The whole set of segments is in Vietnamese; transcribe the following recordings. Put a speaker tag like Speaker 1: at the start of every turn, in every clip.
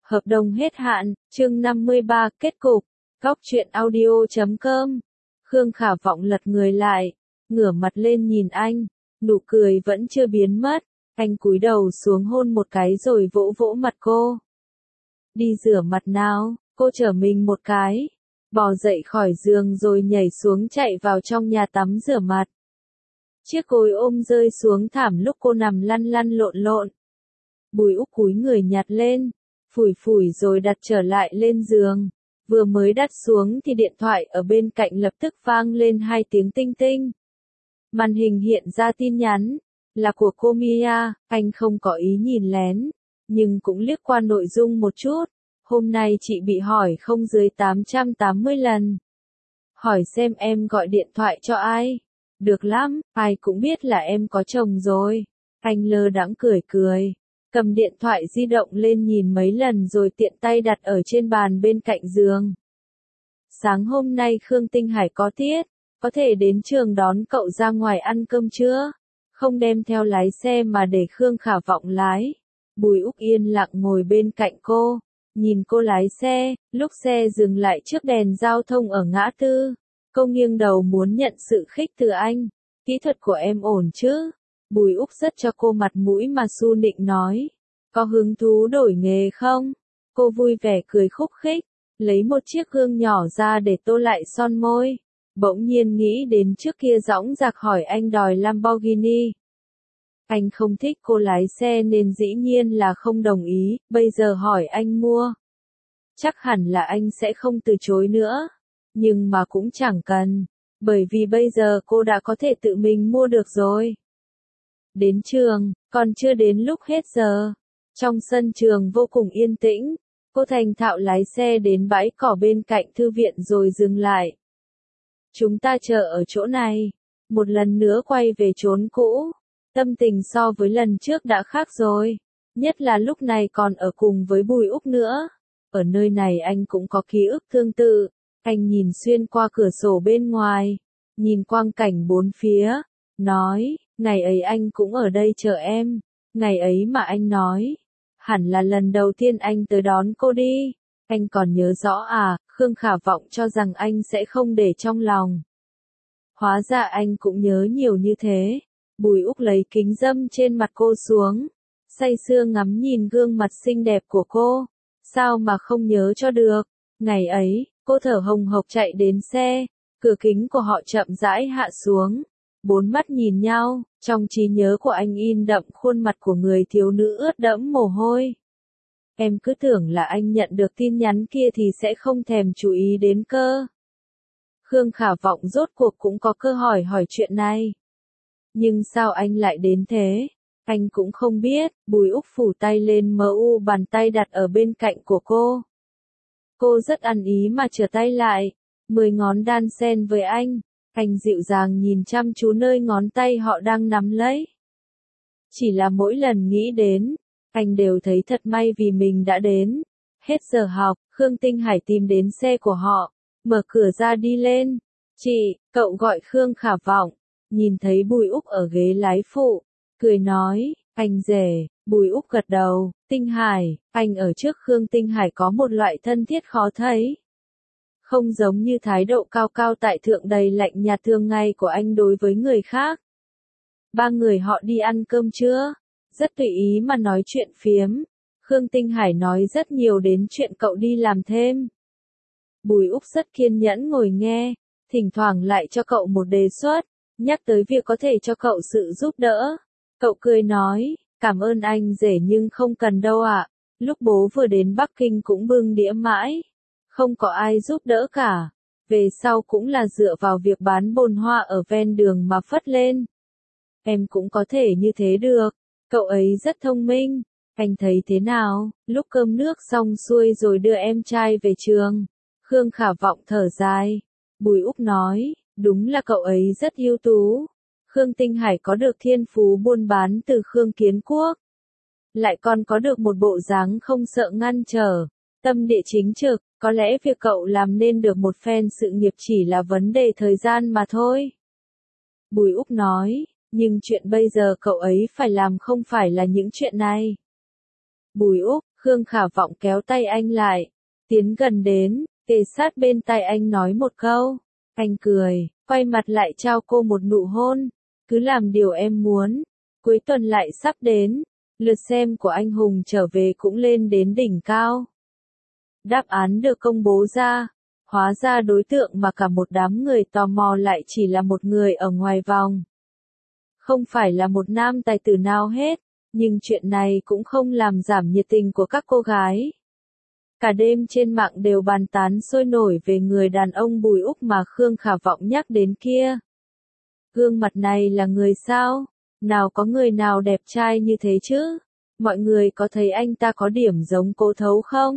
Speaker 1: Hợp đồng hết hạn, chương 53, kết cục. Góc truyện audio.com. Khương Khả Vọng lật người lại, ngửa mặt lên nhìn anh, nụ cười vẫn chưa biến mất. Anh cúi đầu xuống hôn một cái rồi vỗ vỗ mặt cô. Đi rửa mặt nào, cô trở mình một cái, bò dậy khỏi giường rồi nhảy xuống chạy vào trong nhà tắm rửa mặt. Chiếc gối ôm rơi xuống thảm lúc cô nằm lăn lăn lộn lộn. Bùi Úc cúi người nhặt lên, phủi phủi rồi đặt trở lại lên giường. Vừa mới đặt xuống thì điện thoại ở bên cạnh lập tức vang lên 2 tiếng tinh tinh. Màn hình hiện ra tin nhắn, là của cô Mia. Anh không có ý nhìn lén, nhưng cũng liếc qua nội dung một chút. Hôm nay chị bị hỏi không dưới 880 lần. Hỏi xem em gọi điện thoại cho ai? Được lắm, ai cũng biết là em có chồng rồi. Anh lơ đãng cười cười, cầm điện thoại di động lên nhìn mấy lần rồi tiện tay đặt ở trên bàn bên cạnh giường. Sáng hôm nay Khương Tinh Hải có tiết, có thể đến trường đón cậu ra ngoài ăn cơm chưa? Không đem theo lái xe mà để Khương Khả Vọng lái. Bùi Úc yên lặng ngồi bên cạnh cô, nhìn cô lái xe. Lúc xe dừng lại trước đèn giao thông ở ngã tư, cô nghiêng đầu muốn nhận sự khích từ anh. Kỹ thuật của em ổn chứ? Bùi Úc rất cho cô mặt mũi mà su nịnh nói. Có hứng thú đổi nghề không? Cô vui vẻ cười khúc khích, lấy một chiếc gương nhỏ ra để tô lại son môi. Bỗng nhiên nghĩ đến trước kia dõng dạc hỏi anh đòi Lamborghini. Anh không thích cô lái xe nên dĩ nhiên là không đồng ý, bây giờ hỏi anh mua. Chắc hẳn là anh sẽ không từ chối nữa. Nhưng mà cũng chẳng cần, bởi vì bây giờ cô đã có thể tự mình mua được rồi. Đến trường, còn chưa đến lúc hết giờ. Trong sân trường vô cùng yên tĩnh, cô thành thạo lái xe đến bãi cỏ bên cạnh thư viện rồi dừng lại. Chúng ta chờ ở chỗ này, một lần nữa quay về chốn cũ. Tâm tình so với lần trước đã khác rồi, nhất là lúc này còn ở cùng với Bùi Úc nữa. Ở nơi này anh cũng có ký ức tương tự. Anh nhìn xuyên qua cửa sổ bên ngoài, nhìn quang cảnh bốn phía, nói, ngày ấy anh cũng ở đây chờ em. Ngày ấy mà anh nói, hẳn là lần đầu tiên anh tới đón cô đi. Anh còn nhớ rõ à? Khương Khả Vọng cho rằng anh sẽ không để trong lòng. Hóa ra anh cũng nhớ nhiều như thế. Bùi Úc lấy kính râm trên mặt cô xuống, say sưa ngắm nhìn gương mặt xinh đẹp của cô. Sao mà không nhớ cho được? Ngày ấy, cô thở hồng hộc chạy đến xe, cửa kính của họ chậm rãi hạ xuống. 4 mắt nhìn nhau, trong trí nhớ của anh in đậm khuôn mặt của người thiếu nữ ướt đẫm mồ hôi. Em cứ tưởng là anh nhận được tin nhắn kia thì sẽ không thèm chú ý đến cơ. Khương Khả Vọng rốt cuộc cũng có cơ hỏi chuyện này. Nhưng sao anh lại đến thế? Anh cũng không biết. Bùi Úc phủ tay lên mu bàn tay đặt ở bên cạnh của cô. Cô rất ăn ý mà trở tay lại, 10 ngón đan xen với anh. Anh dịu dàng nhìn chăm chú nơi ngón tay họ đang nắm lấy. Chỉ là mỗi lần nghĩ đến, anh đều thấy thật may vì mình đã đến. Hết giờ học, Khương Tinh Hải tìm đến xe của họ, mở cửa ra đi lên. Chị, cậu gọi Khương Khả Vọng. Nhìn thấy Bùi Úc ở ghế lái phụ, cười nói, anh rể. Bùi Úc gật đầu. Tinh Hải, anh ở trước Khương Tinh Hải có một loại thân thiết khó thấy. Không giống như thái độ cao cao tại thượng đầy lạnh nhạt thường ngày của anh đối với người khác. 3 người họ đi ăn cơm chưa? Rất tùy ý mà nói chuyện phiếm. Khương Tinh Hải nói rất nhiều đến chuyện cậu đi làm thêm. Bùi Úc rất kiên nhẫn ngồi nghe, thỉnh thoảng lại cho cậu một đề xuất, nhắc tới việc có thể cho cậu sự giúp đỡ. Cậu cười nói, cảm ơn anh rể nhưng không cần đâu ạ. Lúc bố vừa đến Bắc Kinh cũng bưng đĩa mãi. Không có ai giúp đỡ cả. Về sau cũng là dựa vào việc bán bồn hoa ở ven đường mà phất lên. Em cũng có thể như thế được. Cậu ấy rất thông minh. Anh thấy thế nào? Lúc cơm nước xong xuôi rồi đưa em trai về trường. Khương Khả Vọng thở dài. Bùi Úc nói, đúng là cậu ấy rất ưu tú. Khương Tinh Hải có được thiên phú buôn bán từ Khương Kiến Quốc. Lại còn có được một bộ dáng không sợ ngăn trở. Tâm địa chính trực, có lẽ việc cậu làm nên được một phen sự nghiệp chỉ là vấn đề thời gian mà thôi. Bùi Úc nói, nhưng chuyện bây giờ cậu ấy phải làm không phải là những chuyện này. Bùi Úc, Khương Khả Vọng kéo tay anh lại, tiến gần đến, kề sát bên tai anh nói một câu. Anh cười, quay mặt lại trao cô một nụ hôn. Cứ làm điều em muốn. Cuối tuần lại sắp đến, lượt xem của anh hùng trở về cũng lên đến đỉnh cao. Đáp án được công bố ra, hóa ra đối tượng mà cả một đám người tò mò lại chỉ là một người ở ngoài vòng. Không phải là một nam tài tử nào hết, nhưng chuyện này cũng không làm giảm nhiệt tình của các cô gái. Cả đêm trên mạng đều bàn tán sôi nổi về người đàn ông Bùi Úc mà Khương Khả Vọng nhắc đến kia. Gương mặt này là người sao? Nào có người nào đẹp trai như thế chứ? Mọi người có thấy anh ta có điểm giống Cố Thấu không?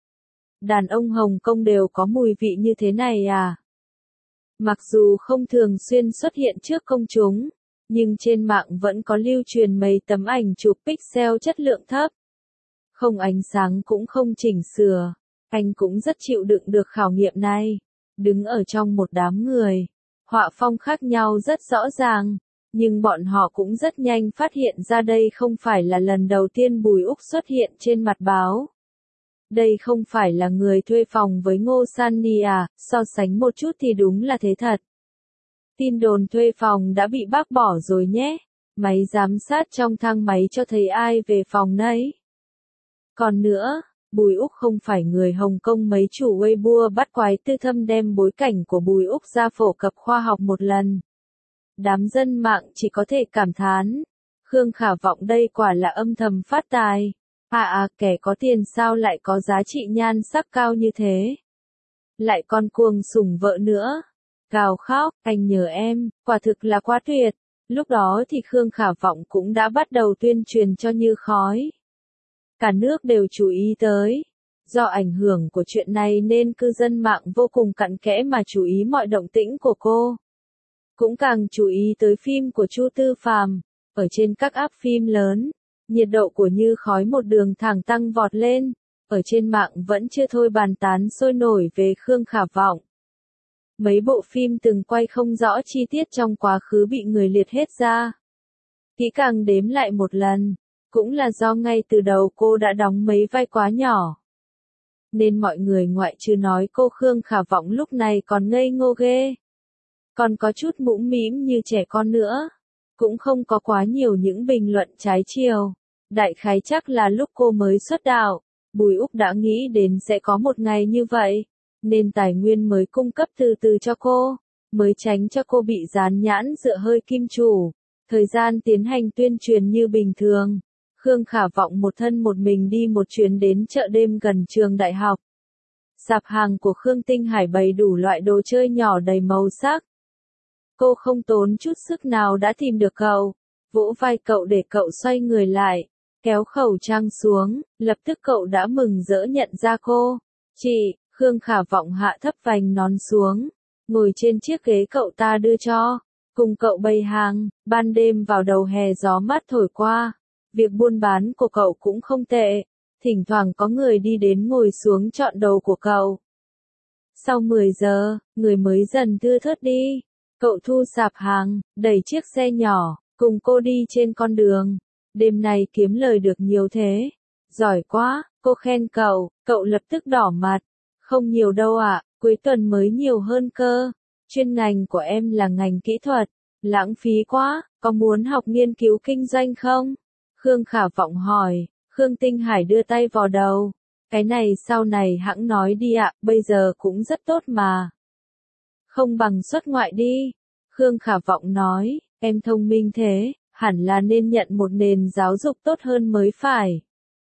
Speaker 1: Đàn ông Hồng Kông đều có mùi vị như thế này à? Mặc dù không thường xuyên xuất hiện trước công chúng, nhưng trên mạng vẫn có lưu truyền mấy tấm ảnh chụp pixel chất lượng thấp. Không ánh sáng cũng không chỉnh sửa, anh cũng rất chịu đựng được khảo nghiệm này. Đứng ở trong một đám người, họa phong khác nhau rất rõ ràng, nhưng bọn họ cũng rất nhanh phát hiện ra đây không phải là lần đầu tiên Bùi Úc xuất hiện trên mặt báo. Đây không phải là người thuê phòng với Ngô Sunny à, so sánh một chút thì đúng là thế thật. Tin đồn thuê phòng đã bị bác bỏ rồi nhé, máy giám sát trong thang máy cho thấy ai về phòng nấy. Còn nữa, Bùi Úc không phải người Hồng Kông mấy chủ Weibo bắt quái tư thâm đem bối cảnh của Bùi Úc ra phổ cập khoa học một lần. Đám dân mạng chỉ có thể cảm thán, Khương Khả Vọng đây quả là âm thầm phát tài. Kẻ có tiền sao lại có giá trị nhan sắc cao như thế? Lại còn cuồng sủng vợ nữa. Gào khóc, anh nhớ em, quả thực là quá tuyệt. Lúc đó thì Khương Khả Vọng cũng đã bắt đầu tuyên truyền cho như khói. Cả nước đều chú ý tới. Do ảnh hưởng của chuyện này nên cư dân mạng vô cùng cặn kẽ mà chú ý mọi động tĩnh của cô. Cũng càng chú ý tới phim của Chu Tư Phàm. Ở trên các app phim lớn, nhiệt độ của Như Khói một đường thẳng tăng vọt lên. Ở trên mạng vẫn chưa thôi bàn tán sôi nổi về Khương Khả Vọng. Mấy bộ phim từng quay không rõ chi tiết trong quá khứ bị người liệt hết ra. Kỹ càng đếm lại một lần, cũng là do ngay từ đầu cô đã đóng mấy vai quá nhỏ. Nên mọi người ngoại trừ nói cô Khương Khả Vọng lúc này còn ngây ngô ghê. Còn có chút mũm mĩm như trẻ con nữa. Cũng không có quá nhiều những bình luận trái chiều. Đại khái chắc là lúc cô mới xuất đạo, Bùi Úc đã nghĩ đến sẽ có một ngày như vậy. Nên tài nguyên mới cung cấp từ từ cho cô, mới tránh cho cô bị dán nhãn dựa hơi kim chủ. Thời gian tiến hành tuyên truyền như bình thường. Khương Khả Vọng một thân một mình đi một chuyến đến chợ đêm gần trường đại học. Sạp hàng của Khương Tinh Hải bày đủ loại đồ chơi nhỏ đầy màu sắc. Cô không tốn chút sức nào đã tìm được cậu, vỗ vai cậu để cậu xoay người lại, kéo khẩu trang xuống, lập tức cậu đã mừng rỡ nhận ra cô. Chị, Khương Khả Vọng hạ thấp vành nón xuống, ngồi trên chiếc ghế cậu ta đưa cho, cùng cậu bày hàng. Ban đêm vào đầu hè gió mát thổi qua, việc buôn bán của cậu cũng không tệ, thỉnh thoảng có người đi đến ngồi xuống chọn đồ của cậu. Sau 10 giờ, người mới dần thưa thớt đi, cậu thu sạp hàng, đẩy chiếc xe nhỏ, cùng cô đi trên con đường. Đêm này kiếm lời được nhiều thế, giỏi quá, cô khen cậu, cậu lập tức đỏ mặt. Không nhiều đâu ạ, cuối tuần mới nhiều hơn cơ. Chuyên ngành của em là ngành kỹ thuật, lãng phí quá, có muốn học nghiên cứu kinh doanh không? Khương Khả Vọng hỏi. Khương Tinh Hải đưa tay vào đầu. Cái này sau này hẵng nói đi ạ, bây giờ cũng rất tốt mà. Không bằng xuất ngoại đi. Khương Khả Vọng nói, em thông minh thế, hẳn là nên nhận một nền giáo dục tốt hơn mới phải.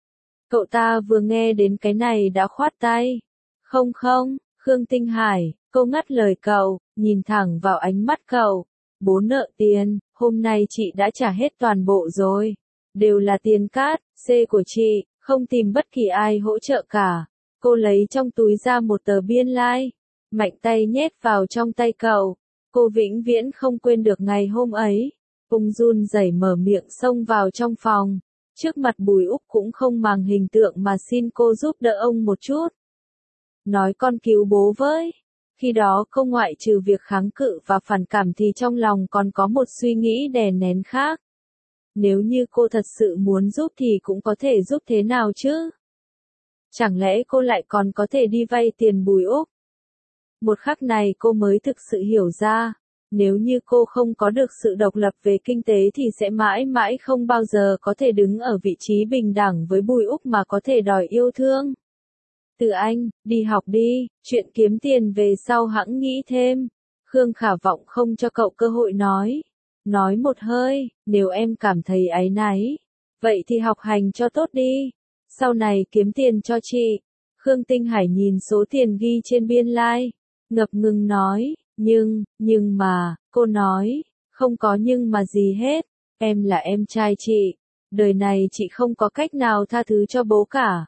Speaker 1: Cậu ta vừa nghe đến cái này đã khoát tay. Không, Khương Tinh Hải, cô ngắt lời cậu, nhìn thẳng vào ánh mắt cậu. Bố nợ tiền, hôm nay chị đã trả hết toàn bộ rồi. Đều là tiền cát, C của chị, không tìm bất kỳ ai hỗ trợ cả. Cô lấy trong túi ra một tờ biên lai, mạnh tay nhét vào trong tay cậu. Cô vĩnh viễn không quên được ngày hôm ấy. Ung run rẩy mở miệng xông vào trong phòng. Trước mặt Bùi Úc cũng không màng hình tượng mà xin cô giúp đỡ ông một chút. Nói con cứu bố với. Khi đó cô ngoại trừ việc kháng cự và phản cảm thì trong lòng còn có một suy nghĩ đè nén khác. Nếu như cô thật sự muốn giúp thì cũng có thể giúp thế nào chứ? Chẳng lẽ cô lại còn có thể đi vay tiền Bùi Úc? Một khắc này cô mới thực sự hiểu ra, nếu như cô không có được sự độc lập về kinh tế thì sẽ mãi mãi không bao giờ có thể đứng ở vị trí bình đẳng với Bùi Úc mà có thể đòi yêu thương. Từ Anh, đi học đi, chuyện kiếm tiền về sau hẵng nghĩ thêm. Khương Khả Vọng không cho cậu cơ hội nói. Nói một hơi, nếu em cảm thấy áy náy, vậy thì học hành cho tốt đi. Sau này kiếm tiền cho chị. Khương Tinh Hải nhìn số tiền ghi trên biên lai, ngập ngừng nói, nhưng mà, cô nói, không có nhưng mà gì hết, em là em trai chị, đời này chị không có cách nào tha thứ cho bố cả.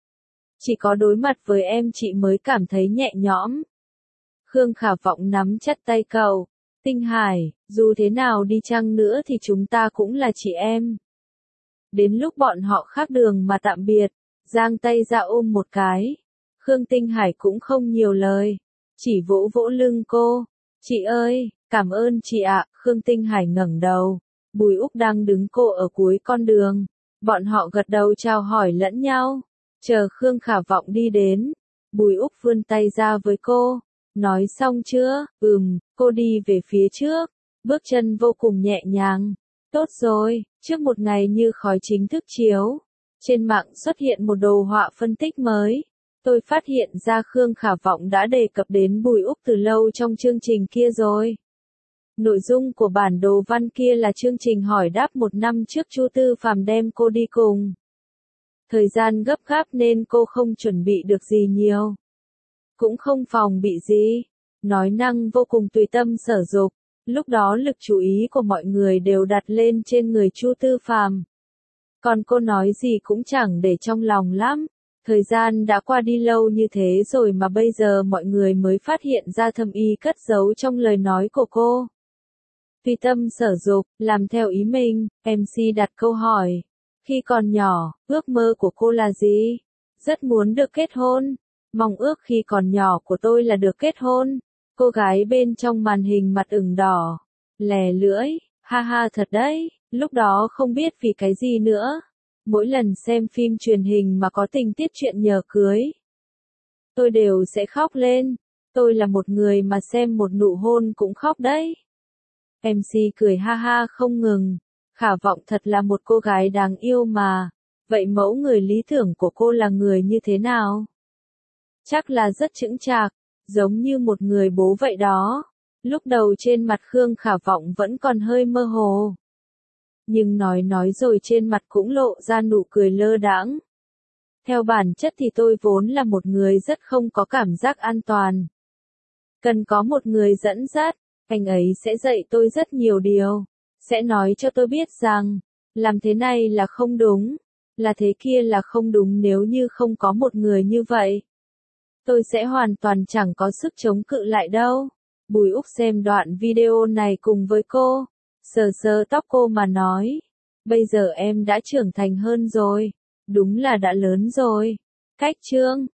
Speaker 1: Chỉ có đối mặt với em chị mới cảm thấy nhẹ nhõm. Khương Khả Vọng nắm chặt tay cậu, Tinh Hải, dù thế nào đi chăng nữa thì chúng ta cũng là chị em. Đến lúc bọn họ khác đường mà tạm biệt, giang tay ra ôm một cái. Khương Tinh Hải cũng không nhiều lời, chỉ vỗ vỗ lưng cô. Chị ơi, cảm ơn chị ạ. Khương Tinh Hải ngẩng đầu, Bùi Úc đang đứng cô ở cuối con đường. Bọn họ gật đầu chào hỏi lẫn nhau. Chờ Khương Khả Vọng đi đến, Bùi Úc vươn tay ra với cô. Nói xong chưa? Cô đi về phía trước, bước chân vô cùng nhẹ nhàng. Tốt rồi, trước một ngày như khói chính thức chiếu, trên mạng xuất hiện một đồ họa phân tích mới. Tôi phát hiện ra Khương Khả Vọng đã đề cập đến Bùi Úc từ lâu trong chương trình kia rồi. Nội dung của bản đồ văn kia là chương trình hỏi đáp một năm trước Chu Tư Phàm đem cô đi cùng. Thời gian gấp gáp nên cô không chuẩn bị được gì nhiều. Cũng không phòng bị gì. Nói năng vô cùng tùy tâm sở dục. Lúc đó lực chú ý của mọi người đều đặt lên trên người Chu Tư Phàm. Còn cô nói gì cũng chẳng để trong lòng lắm. Thời gian đã qua đi lâu như thế rồi mà bây giờ mọi người mới phát hiện ra thâm ý cất giấu trong lời nói của cô. Tùy tâm sở dục, làm theo ý mình, MC đặt câu hỏi. Khi còn nhỏ, ước mơ của cô là gì? Rất muốn được kết hôn. Mong ước khi còn nhỏ của tôi là được kết hôn. Cô gái bên trong màn hình mặt ửng đỏ, lè lưỡi, ha ha thật đấy, lúc đó không biết vì cái gì nữa. Mỗi lần xem phim truyền hình mà có tình tiết chuyện nhờ cưới, tôi đều sẽ khóc lên. Tôi là một người mà xem một nụ hôn cũng khóc đấy. MC cười ha ha không ngừng. Khả Vọng thật là một cô gái đáng yêu mà. Vậy mẫu người lý tưởng của cô là người như thế nào? Chắc là rất chững chạc, giống như một người bố vậy đó. Lúc đầu trên mặt Khương Khả Vọng vẫn còn hơi mơ hồ. Nhưng nói rồi trên mặt cũng lộ ra nụ cười lơ đãng. Theo bản chất thì tôi vốn là một người rất không có cảm giác an toàn. Cần có một người dẫn dắt, anh ấy sẽ dạy tôi rất nhiều điều. Sẽ nói cho tôi biết rằng, làm thế này là không đúng, là thế kia là không đúng nếu như không có một người như vậy. Tôi sẽ hoàn toàn chẳng có sức chống cự lại đâu. Bùi Úc xem đoạn video này cùng với cô, sờ sờ tóc cô mà nói. Bây giờ em đã trưởng thành hơn rồi, đúng là đã lớn rồi. Cách chương